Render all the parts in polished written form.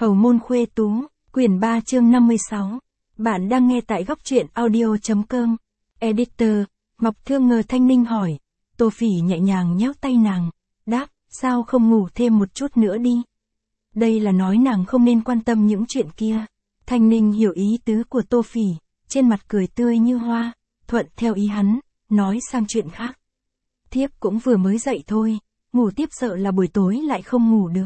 Hầu môn khuê tú, quyển 3 chương 56. Bạn đang nghe tại góc truyện audio.com. Editor, Ngọc Thương ngờ Thanh Ninh hỏi. Tô Phỉ nhẹ nhàng nhéo tay nàng, đáp, sao không ngủ thêm một chút nữa đi. Đây là nói nàng không nên quan tâm những chuyện kia. Thanh Ninh hiểu ý tứ của Tô Phỉ, trên mặt cười tươi như hoa, thuận theo ý hắn, nói sang chuyện khác. Thiếp cũng vừa mới dậy thôi, ngủ tiếp sợ là buổi tối lại không ngủ được.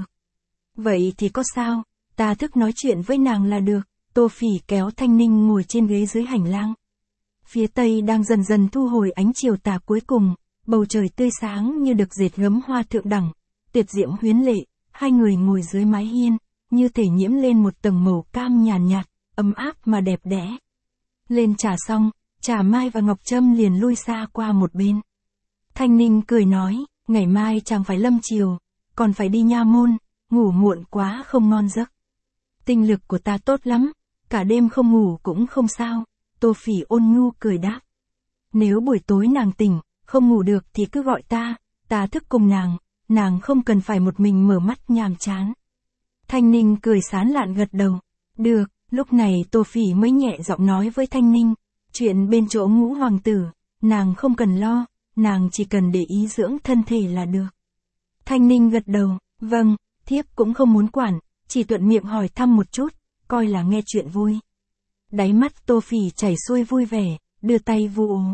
Vậy thì có sao, ta thức nói chuyện với nàng là được. Tô Phỉ kéo Thanh Ninh ngồi trên ghế dưới hành lang. Phía tây đang dần dần thu hồi ánh chiều tà cuối cùng, bầu trời tươi sáng như được dệt gấm hoa thượng đẳng, tuyệt diễm huyến lệ, hai người ngồi dưới mái hiên, như thể nhiễm lên một tầng màu cam nhàn nhạt, ấm áp mà đẹp đẽ. Lên trà xong, Trà Mai và Ngọc Trâm liền lui xa qua một bên. Thanh Ninh cười nói, ngày mai chàng phải lâm chiều, còn phải đi nha môn, ngủ muộn quá không ngon giấc. Tinh lực của ta tốt lắm, cả đêm không ngủ cũng không sao. Tô Phỉ ôn nhu cười đáp. Nếu buổi tối nàng tỉnh, không ngủ được thì cứ gọi ta thức cùng nàng không cần phải một mình mở mắt nhàm chán. Thanh Ninh cười sán lạn gật đầu. Được, lúc này Tô Phỉ mới nhẹ giọng nói với Thanh Ninh. Chuyện bên chỗ Ngũ hoàng tử, nàng không cần lo, nàng chỉ cần để ý dưỡng thân thể là được. Thanh Ninh gật đầu, vâng, thiếp cũng không muốn quản, chỉ thuận miệng hỏi thăm một chút, coi là nghe chuyện vui. Đáy mắt Tô Phỉ chảy xuôi vui vẻ, đưa tay vu ố.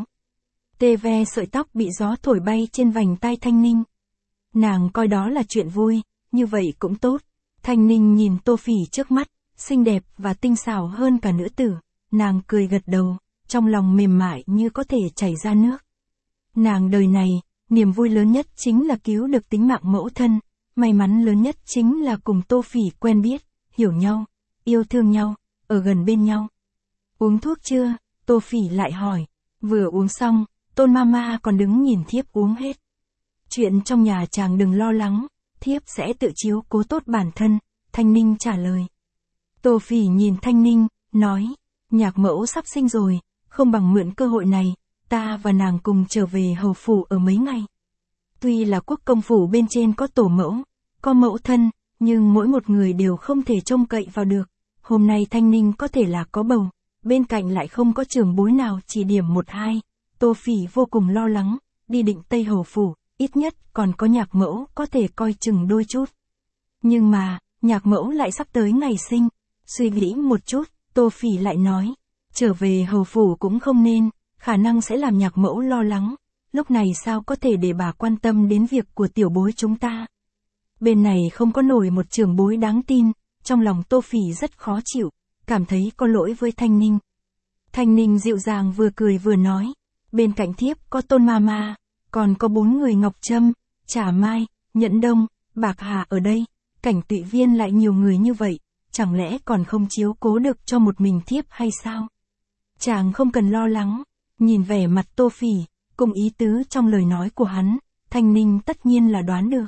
Tê ve sợi tóc bị gió thổi bay trên vành tai Thanh Ninh. Nàng coi đó là chuyện vui, như vậy cũng tốt. Thanh Ninh nhìn Tô Phỉ trước mắt, xinh đẹp và tinh xảo hơn cả nữ tử. Nàng cười gật đầu, trong lòng mềm mại như có thể chảy ra nước. Nàng đời này, niềm vui lớn nhất chính là cứu được tính mạng mẫu thân. May mắn lớn nhất chính là cùng Tô Phỉ quen biết, hiểu nhau, yêu thương nhau, ở gần bên nhau. Uống thuốc chưa? Tô Phỉ lại hỏi. Vừa uống xong, Tôn Mama còn đứng nhìn thiếp uống hết. Chuyện trong nhà chàng đừng lo lắng, thiếp sẽ tự chiếu cố tốt bản thân, Thanh Ninh trả lời. Tô Phỉ nhìn Thanh Ninh, nói, nhạc mẫu sắp sinh rồi, không bằng mượn cơ hội này, ta và nàng cùng trở về hầu phủ ở mấy ngày. Tuy là quốc công phủ bên trên có tổ mẫu, có mẫu thân, nhưng mỗi một người đều không thể trông cậy vào được. Hôm nay Thanh Ninh có thể là có bầu, bên cạnh lại không có trưởng bối nào chỉ điểm một hai. Tô Phỉ vô cùng lo lắng, đi Định Tây hầu phủ, ít nhất còn có nhạc mẫu có thể coi chừng đôi chút. Nhưng mà, nhạc mẫu lại sắp tới ngày sinh. Suy nghĩ một chút, Tô Phỉ lại nói, trở về hầu phủ cũng không nên, khả năng sẽ làm nhạc mẫu lo lắng. Lúc này sao có thể để bà quan tâm đến việc của tiểu bối chúng ta. Bên này không có nổi một trưởng bối đáng tin, trong lòng Tô Phỉ rất khó chịu, cảm thấy có lỗi với Thanh Ninh. Thanh Ninh dịu dàng vừa cười vừa nói, bên cạnh thiếp có Tôn Mama, còn có 4 người Ngọc Trâm, Trà Mai, Nhẫn Đông, Bạc Hà ở đây, Cảnh Tụy Viên lại nhiều người như vậy, chẳng lẽ còn không chiếu cố được cho một mình thiếp hay sao? Chàng không cần lo lắng, nhìn vẻ mặt Tô Phỉ, cùng ý tứ trong lời nói của hắn, Thanh Ninh tất nhiên là đoán được.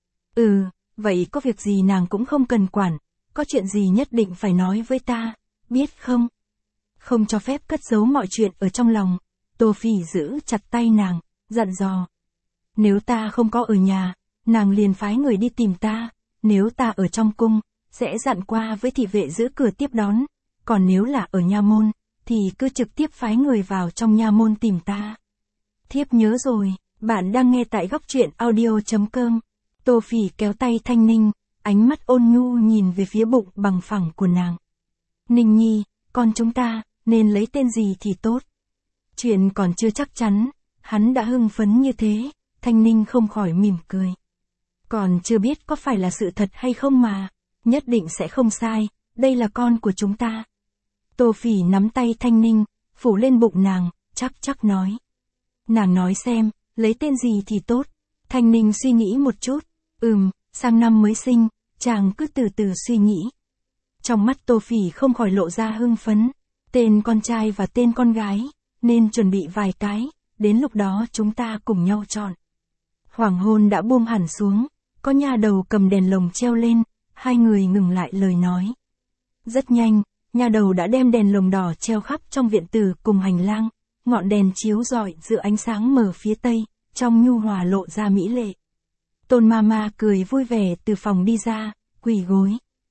Vậy có việc gì nàng cũng không cần quản, có chuyện gì nhất định phải nói với ta, biết không? Không cho phép cất giấu mọi chuyện ở trong lòng. Tô Phỉ giữ chặt tay nàng, dặn dò. Nếu ta không có ở nhà, nàng liền phái người đi tìm ta, nếu ta ở trong cung, sẽ dặn qua với thị vệ giữ cửa tiếp đón, còn nếu là ở nha môn, thì cứ trực tiếp phái người vào trong nha môn tìm ta. Thiếp nhớ rồi, bạn đang nghe tại góc truyện audio.com. Tô Phỉ kéo tay Thanh Ninh, ánh mắt ôn nhu nhìn về phía bụng bằng phẳng của nàng. Ninh nhi, con chúng ta, nên lấy tên gì thì tốt? Chuyện còn chưa chắc chắn, hắn đã hưng phấn như thế, Thanh Ninh không khỏi mỉm cười. Còn chưa biết có phải là sự thật hay không mà, nhất định sẽ không sai, đây là con của chúng ta. Tô Phỉ nắm tay Thanh Ninh, phủ lên bụng nàng, chắc nói. Nàng nói xem, lấy tên gì thì tốt. Thanh Ninh suy nghĩ một chút, sang năm mới sinh, chàng cứ từ từ suy nghĩ. Trong mắt Tô Phỉ không khỏi lộ ra hưng phấn, tên con trai và tên con gái, nên chuẩn bị vài cái, đến lúc đó chúng ta cùng nhau chọn. Hoàng hôn đã buông hẳn xuống, có nha đầu cầm đèn lồng treo lên, hai người ngừng lại lời nói. Rất nhanh, nha đầu đã đem đèn lồng đỏ treo khắp trong viện tử cùng hành lang, ngọn đèn chiếu rọi giữa ánh sáng mờ phía tây, trong nhu hòa lộ ra mỹ lệ. Tôn Mama cười vui vẻ từ phòng đi ra, quỳ gối.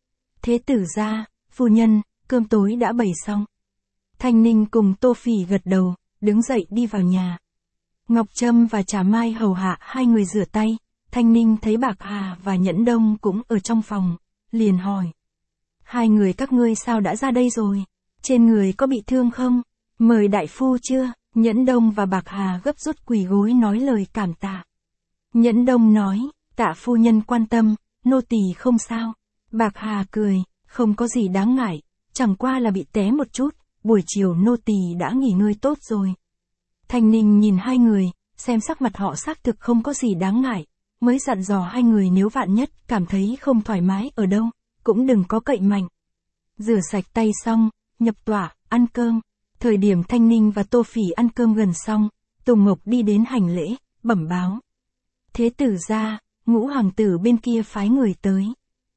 Thế tử gia, phu nhân, cơm tối đã bày xong. Thanh Ninh cùng Tô Phỉ gật đầu, đứng dậy đi vào nhà. Ngọc Trâm và Trà Mai hầu hạ hai người rửa tay, Thanh Ninh thấy Bạc Hà và Nhẫn Đông cũng ở trong phòng, liền hỏi. Hai người các ngươi sao đã ra đây rồi? Trên người có bị thương không? Mời đại phu chưa? Nhẫn Đông và Bạc Hà gấp rút quỳ gối nói lời cảm tạ. Nhẫn Đông nói, tạ phu nhân quan tâm, nô tỳ không sao. Bạc Hà cười, không có gì đáng ngại, chẳng qua là bị té một chút, buổi chiều nô tỳ đã nghỉ ngơi tốt rồi. Thanh Ninh nhìn hai người, xem sắc mặt họ xác thực không có gì đáng ngại, mới dặn dò hai người nếu vạn nhất cảm thấy không thoải mái ở đâu, cũng đừng có cậy mạnh. Rửa sạch tay xong, nhập tọa, ăn cơm. Thời điểm Thanh Ninh và Tô Phỉ ăn cơm gần xong, Tùng Mộc đi đến hành lễ, bẩm báo. Thế tử gia, Ngũ hoàng tử bên kia phái người tới.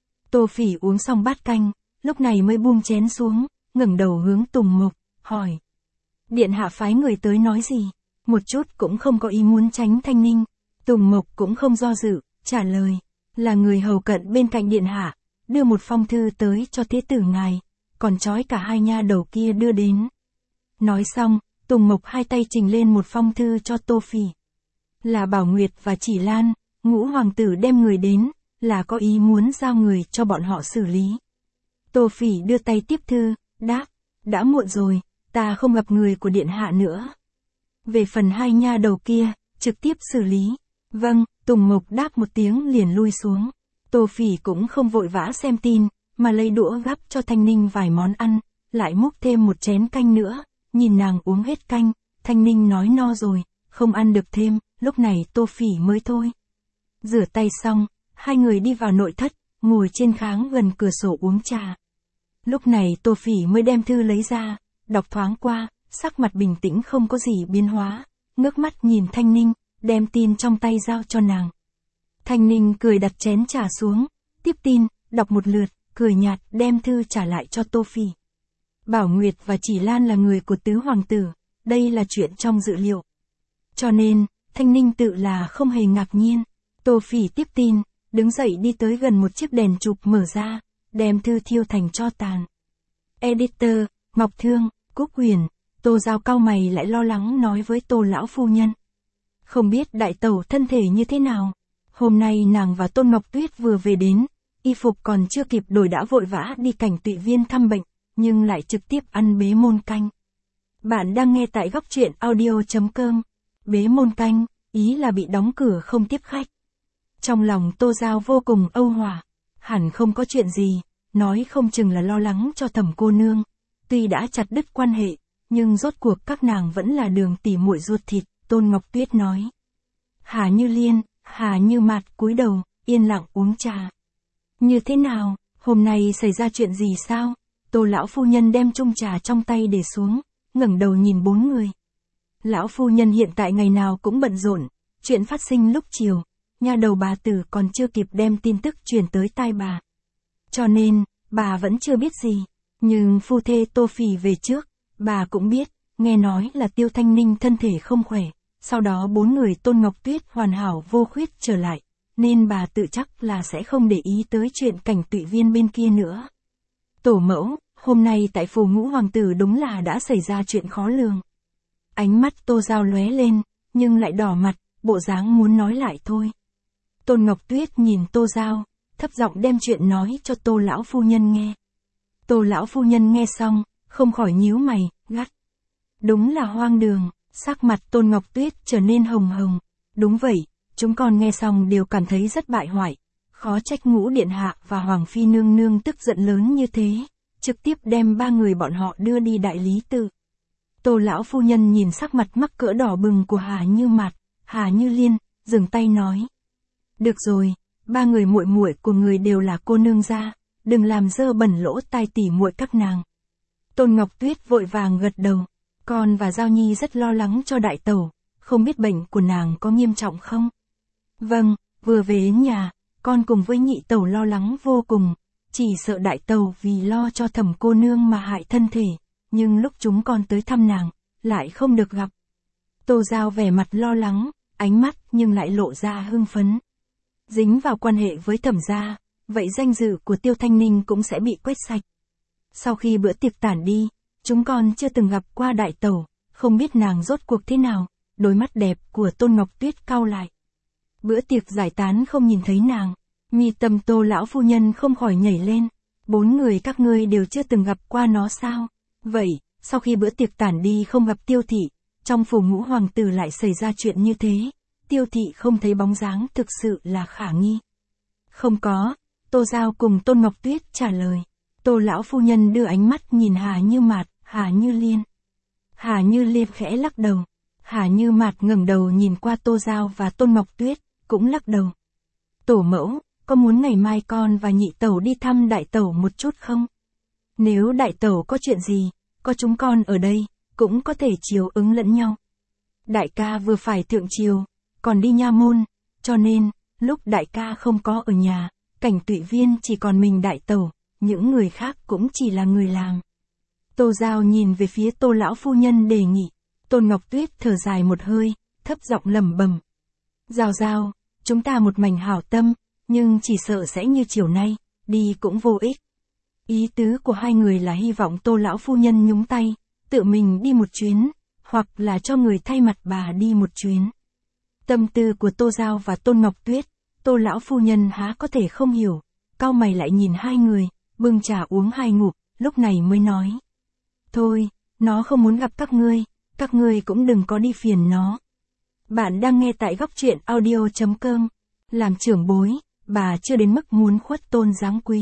Tô Phỉ uống xong bát canh, lúc này mới buông chén xuống, ngẩng đầu hướng Tùng Mộc, hỏi. Điện hạ phái người tới nói gì? Một chút cũng không có ý muốn tránh Thanh Ninh. Tùng Mộc cũng không do dự, trả lời. Là người hầu cận bên cạnh điện hạ, đưa một phong thư tới cho thế tử ngài, còn trói cả hai nha đầu kia đưa đến. Nói xong, Tùng Mộc hai tay trình lên một phong thư cho Tô Phỉ. Là Bảo Nguyệt và Chỉ Lan, Ngũ hoàng tử đem người đến, là có ý muốn giao người cho bọn họ xử lý. Tô Phỉ đưa tay tiếp thư, đáp, đã muộn rồi, ta không gặp người của điện hạ nữa. Về phần hai nha đầu kia, trực tiếp xử lý. Vâng, Tùng Mộc đáp một tiếng liền lui xuống. Tô Phỉ cũng không vội vã xem tin, mà lấy đũa gắp cho Thanh Ninh vài món ăn, lại múc thêm một chén canh nữa, nhìn nàng uống hết canh, Thanh Ninh nói no rồi, không ăn được thêm, lúc này Tô Phỉ mới thôi. Rửa tay xong, hai người đi vào nội thất, ngồi trên kháng gần cửa sổ uống trà. Lúc này Tô Phỉ mới đem thư lấy ra, đọc thoáng qua, sắc mặt bình tĩnh không có gì biến hóa, ngước mắt nhìn Thanh Ninh, đem tin trong tay giao cho nàng. Thanh Ninh cười đặt chén trà xuống, tiếp tin, đọc một lượt, cười nhạt, đem thư trả lại cho Tô Phỉ. Bảo Nguyệt và Chỉ Lan là người của tứ hoàng tử, đây là chuyện trong dự liệu. Cho nên, Thanh Ninh tự là không hề ngạc nhiên. Tô Phỉ tiếp tin, đứng dậy đi tới gần một chiếc đèn chụp mở ra, đem thư thiêu thành tro tàn. Editor, Ngọc Thương, Cúc Huyền, Tô Giao cau mày lại lo lắng nói với Tô lão phu nhân. Không biết đại tẩu thân thể như thế nào. Hôm nay nàng và Tôn Ngọc Tuyết vừa về đến, y phục còn chưa kịp đổi đã vội vã đi Cảnh Tụy Viên thăm bệnh, nhưng lại trực tiếp ăn bế môn canh. Bạn đang nghe tại góc truyện audio.com. Bế môn canh, ý là bị đóng cửa không tiếp khách. Trong lòng Tô Giao vô cùng âu hỏa, hẳn không có chuyện gì, nói không chừng là lo lắng cho Thẩm cô nương. Tuy đã chặt đứt quan hệ, nhưng rốt cuộc các nàng vẫn là đường tỉ muội ruột thịt, Tôn Ngọc Tuyết nói. Hà Như Liên, Hà Như Mạt cúi đầu, yên lặng uống trà. Như thế nào, hôm nay xảy ra chuyện gì sao? Tô lão phu nhân đem chung trà trong tay để xuống, ngẩng đầu nhìn bốn người. Lão phu nhân hiện tại ngày nào cũng bận rộn, chuyện phát sinh lúc chiều, nha đầu bà tử còn chưa kịp đem tin tức truyền tới tai bà. Cho nên, bà vẫn chưa biết gì, nhưng phu thê Tô Phỉ về trước, bà cũng biết, nghe nói là Tiêu Thanh Ninh thân thể không khỏe, sau đó bốn người Tôn Ngọc Tuyết hoàn hảo vô khuyết trở lại, nên bà tự chắc là sẽ không để ý tới chuyện Cảnh Tụy Viên bên kia nữa. Tổ mẫu, hôm nay tại phủ Ngũ hoàng tử đúng là đã xảy ra chuyện khó lường. Ánh mắt Tô Giao lóe lên, nhưng lại đỏ mặt, bộ dáng muốn nói lại thôi. Tôn Ngọc Tuyết nhìn Tô Giao, thấp giọng đem chuyện nói cho Tô lão phu nhân nghe. Tô lão phu nhân nghe xong, không khỏi nhíu mày, gắt. Đúng là hoang đường, sắc mặt Tôn Ngọc Tuyết trở nên hồng hồng. Đúng vậy, chúng con nghe xong đều cảm thấy rất bại hoại. Khó trách Ngũ điện hạ và Hoàng phi nương nương tức giận lớn như thế, trực tiếp đem ba người bọn họ đưa đi đại lý tự. Tô lão phu nhân nhìn sắc mặt mắc cỡ đỏ bừng của Hà Như Mạt, Hà Như Liên, dừng tay nói. Được rồi, ba người muội muội của người đều là cô nương gia, đừng làm dơ bẩn lỗ tai tỉ muội các nàng. Tôn Ngọc Tuyết vội vàng gật đầu, con và Giao Nhi rất lo lắng cho đại tẩu, không biết bệnh của nàng có nghiêm trọng không? Vâng, vừa về đến nhà, con cùng với nhị tẩu lo lắng vô cùng, chỉ sợ đại tẩu vì lo cho Thẩm cô nương mà hại thân thể, nhưng lúc chúng con tới thăm nàng, lại không được gặp. Tô Giao vẻ mặt lo lắng, ánh mắt nhưng lại lộ ra hưng phấn. Dính vào quan hệ với Thẩm gia, vậy danh dự của Tiêu Thanh Ninh cũng sẽ bị quét sạch. Sau khi bữa tiệc tản đi, chúng con chưa từng gặp qua đại tẩu, không biết nàng rốt cuộc thế nào, đôi mắt đẹp của Tôn Ngọc Tuyết cau lại. Bữa tiệc giải tán không nhìn thấy nàng, mi tâm Tô lão phu nhân không khỏi nhảy lên, 4 người các ngươi đều chưa từng gặp qua nó sao? Vậy, sau khi bữa tiệc tản đi không gặp Tiêu thị, trong phủ Ngũ hoàng tử lại xảy ra chuyện như thế, Tiêu thị không thấy bóng dáng thực sự là khả nghi. Không có, Tô Giao cùng Tôn Ngọc Tuyết trả lời. Tô lão phu nhân đưa ánh mắt nhìn Hà Như Mạt, Hà Như Liên. Hà Như Liên khẽ lắc đầu. Hà Như Mạt ngẩng đầu nhìn qua Tô Giao và Tôn Ngọc Tuyết, cũng lắc đầu. Tổ mẫu, có muốn ngày mai con và nhị tẩu đi thăm đại tẩu một chút không? Nếu đại tẩu có chuyện gì, có chúng con ở đây, cũng có thể chiều ứng lẫn nhau. Đại ca vừa phải thượng triều, còn đi nha môn, cho nên, lúc đại ca không có ở nhà, Cảnh Tụy Viên chỉ còn mình đại tẩu, những người khác cũng chỉ là người làm. Tô Giao nhìn về phía Tô lão phu nhân đề nghị. Tôn Ngọc Tuyết thở dài một hơi, thấp giọng lẩm bẩm. Giao Giao, chúng ta một mảnh hảo tâm, nhưng chỉ sợ sẽ như chiều nay, đi cũng vô ích. Ý tứ của hai người là hy vọng Tô lão phu nhân nhúng tay, tự mình đi một chuyến, hoặc là cho người thay mặt bà đi một chuyến. Tâm tư của Tô Giao và Tôn Ngọc Tuyết, Tô lão phu nhân há có thể không hiểu, cau mày lại nhìn hai người, bưng trà uống 2 ngụm, lúc này mới nói. Thôi, nó không muốn gặp các ngươi cũng đừng có đi phiền nó. Bạn đang nghe tại góc truyện audio.com. Làm trưởng bối, bà chưa đến mức muốn khuất tôn giáng quý.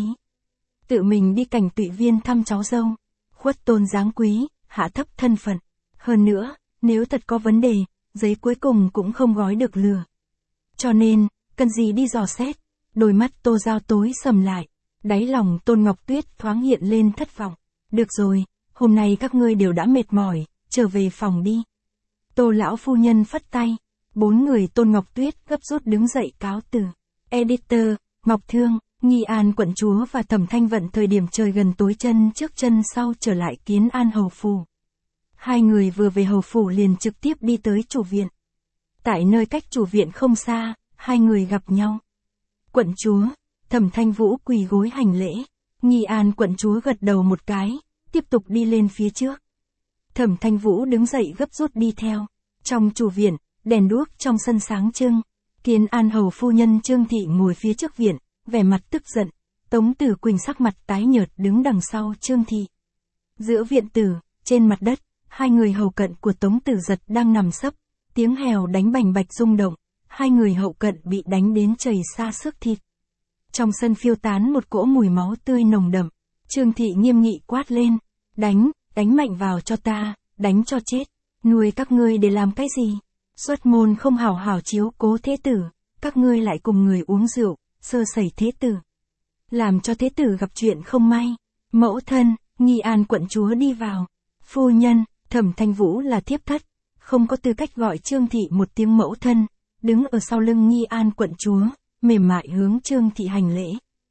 Tự mình đi Cảnh Tụy Viên thăm cháu dâu, khuất tôn giáng quý, hạ thấp thân phận. Hơn nữa, nếu thật có vấn đề, giấy cuối cùng cũng không gói được lừa. Cho nên, cần gì đi dò xét, đôi mắt Tô Giao tối sầm lại, đáy lòng Tôn Ngọc Tuyết thoáng hiện lên thất vọng. Được rồi, hôm nay các ngươi đều đã mệt mỏi, trở về phòng đi. Tô lão phu nhân phất tay, 4 người Tôn Ngọc Tuyết gấp rút đứng dậy cáo từ. Editor, Ngọc Thương, Nghi An quận chúa và Thẩm Thanh Vận thời điểm trời gần tối chân trước chân sau trở lại Kiến An hầu phủ. Hai người vừa về hầu phủ liền trực tiếp đi tới chủ viện. Tại nơi cách chủ viện không xa, hai người gặp nhau. Quận chúa, Thẩm Thanh Vũ quỳ gối hành lễ, Nghi An quận chúa gật đầu một cái, tiếp tục đi lên phía trước. Thẩm Thanh Vũ đứng dậy gấp rút đi theo. Trong chủ viện, đèn đuốc trong sân sáng trưng. Kiến An hầu phu nhân Trương Thị ngồi phía trước viện, vẻ mặt tức giận. Tống Tử Quỳnh sắc mặt tái nhợt đứng đằng sau Trương Thị. Giữa viện tử, trên mặt đất, hai người hầu cận của Tống Tử Giật đang nằm sấp, tiếng hèo đánh bành bạch rung động. Hai người hậu cận bị đánh đến chảy xa xước thịt. Trong sân phiêu tán một cỗ mùi máu tươi nồng đậm. Trương Thị nghiêm nghị quát lên. Đánh mạnh vào cho ta, đánh cho chết. Nuôi các ngươi để làm cái gì? Xuất môn không hảo hảo chiếu cố thế tử, các ngươi lại cùng người uống rượu, sơ sẩy thế tử. Làm cho thế tử gặp chuyện không may. Mẫu thân, Nghi An quận chúa đi vào. Phu nhân, Thẩm Thanh Vũ là thiếp thất, không có tư cách gọi Trương Thị một tiếng mẫu thân. Đứng ở sau lưng Nghi An quận chúa, mềm mại hướng Trương Thị hành lễ.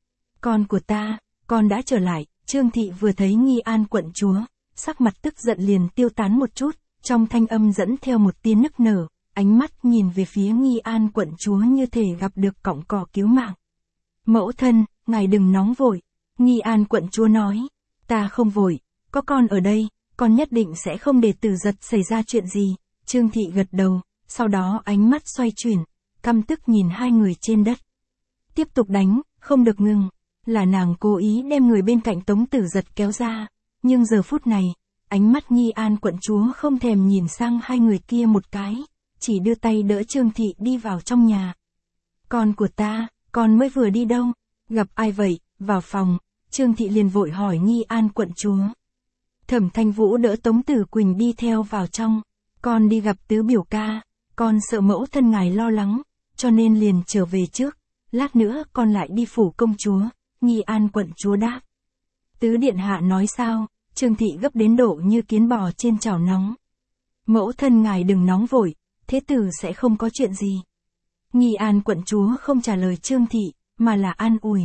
Con của ta, con đã trở lại. Trương Thị vừa thấy Nghi An quận chúa, sắc mặt tức giận liền tiêu tán một chút, trong thanh âm dẫn theo một tia nức nở, ánh mắt nhìn về phía Nghi An quận chúa như thể gặp được cọng cỏ cứu mạng. Mẫu thân, ngài đừng nóng vội. Nghi An quận chúa nói, ta không vội, có con ở đây, con nhất định sẽ không để Tử Giật xảy ra chuyện gì. Trương Thị gật đầu, sau đó ánh mắt xoay chuyển, căm tức nhìn hai người trên đất. Tiếp tục đánh, không được ngừng. Là nàng cố ý đem người bên cạnh Tống Tử Giật kéo ra, nhưng giờ phút này, ánh mắt Nghi An quận chúa không thèm nhìn sang hai người kia một cái, chỉ đưa tay đỡ Trương Thị đi vào trong nhà. Con của ta, con mới vừa đi đâu? Gặp ai vậy? Vào phòng, Trương Thị liền vội hỏi Nghi An quận chúa. Thẩm Thanh Vũ đỡ Tống Tử Quỳnh đi theo vào trong. Con đi gặp tứ biểu ca, con sợ mẫu thân ngài lo lắng, cho nên liền trở về trước, lát nữa con lại đi phủ công chúa. Nghi An quận chúa đáp. Tứ điện hạ nói sao? Trương Thị gấp đến độ như kiến bò trên chảo nóng. Mẫu thân ngài đừng nóng vội, thế tử sẽ không có chuyện gì. Nghi An quận chúa không trả lời Trương Thị, mà là an ủi.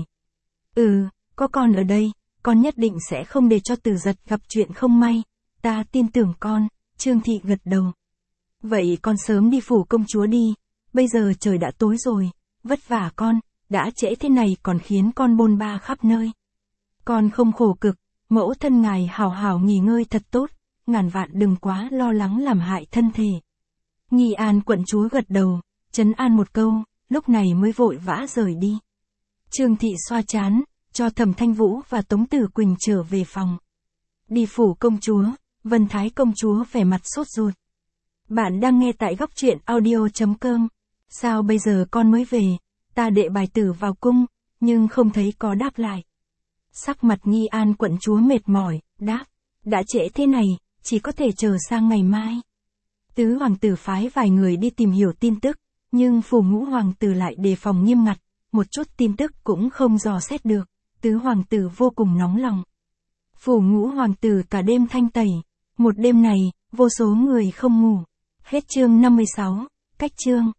Có con ở đây, con nhất định sẽ không để cho Tử Giật gặp chuyện không may. Ta tin tưởng con. Trương Thị gật đầu. Vậy con sớm đi phủ công chúa đi, bây giờ trời đã tối rồi, vất vả con. đã trễ thế này còn khiến con bôn ba khắp nơi. Con không khổ cực, mẫu thân ngài hào hào nghỉ ngơi thật tốt, ngàn vạn đừng quá lo lắng làm hại thân thể. Nghi An quận chúa gật đầu, trấn an một câu, lúc này mới vội vã rời đi. Trương Thị xoa trán, cho Thẩm Thanh Vũ và Tống Tử Quỳnh trở về phòng. Đi phủ công chúa, Vân Thái công chúa vẻ mặt sốt ruột. Bạn đang nghe tại góc truyện audio.com. Sao bây giờ con mới về, ta đệ bài tử vào cung, nhưng không thấy có đáp lại. Sắc mặt Nghi An quận chúa mệt mỏi, đáp, đã trễ thế này, chỉ có thể chờ sang ngày mai. Tứ hoàng tử phái vài người đi tìm hiểu tin tức, nhưng phủ ngũ hoàng tử lại đề phòng nghiêm ngặt, một chút tin tức cũng không dò xét được, tứ hoàng tử vô cùng nóng lòng. Phủ ngũ hoàng tử cả đêm thanh tẩy, một đêm này, vô số người không ngủ. Hết chương 56, cách chương.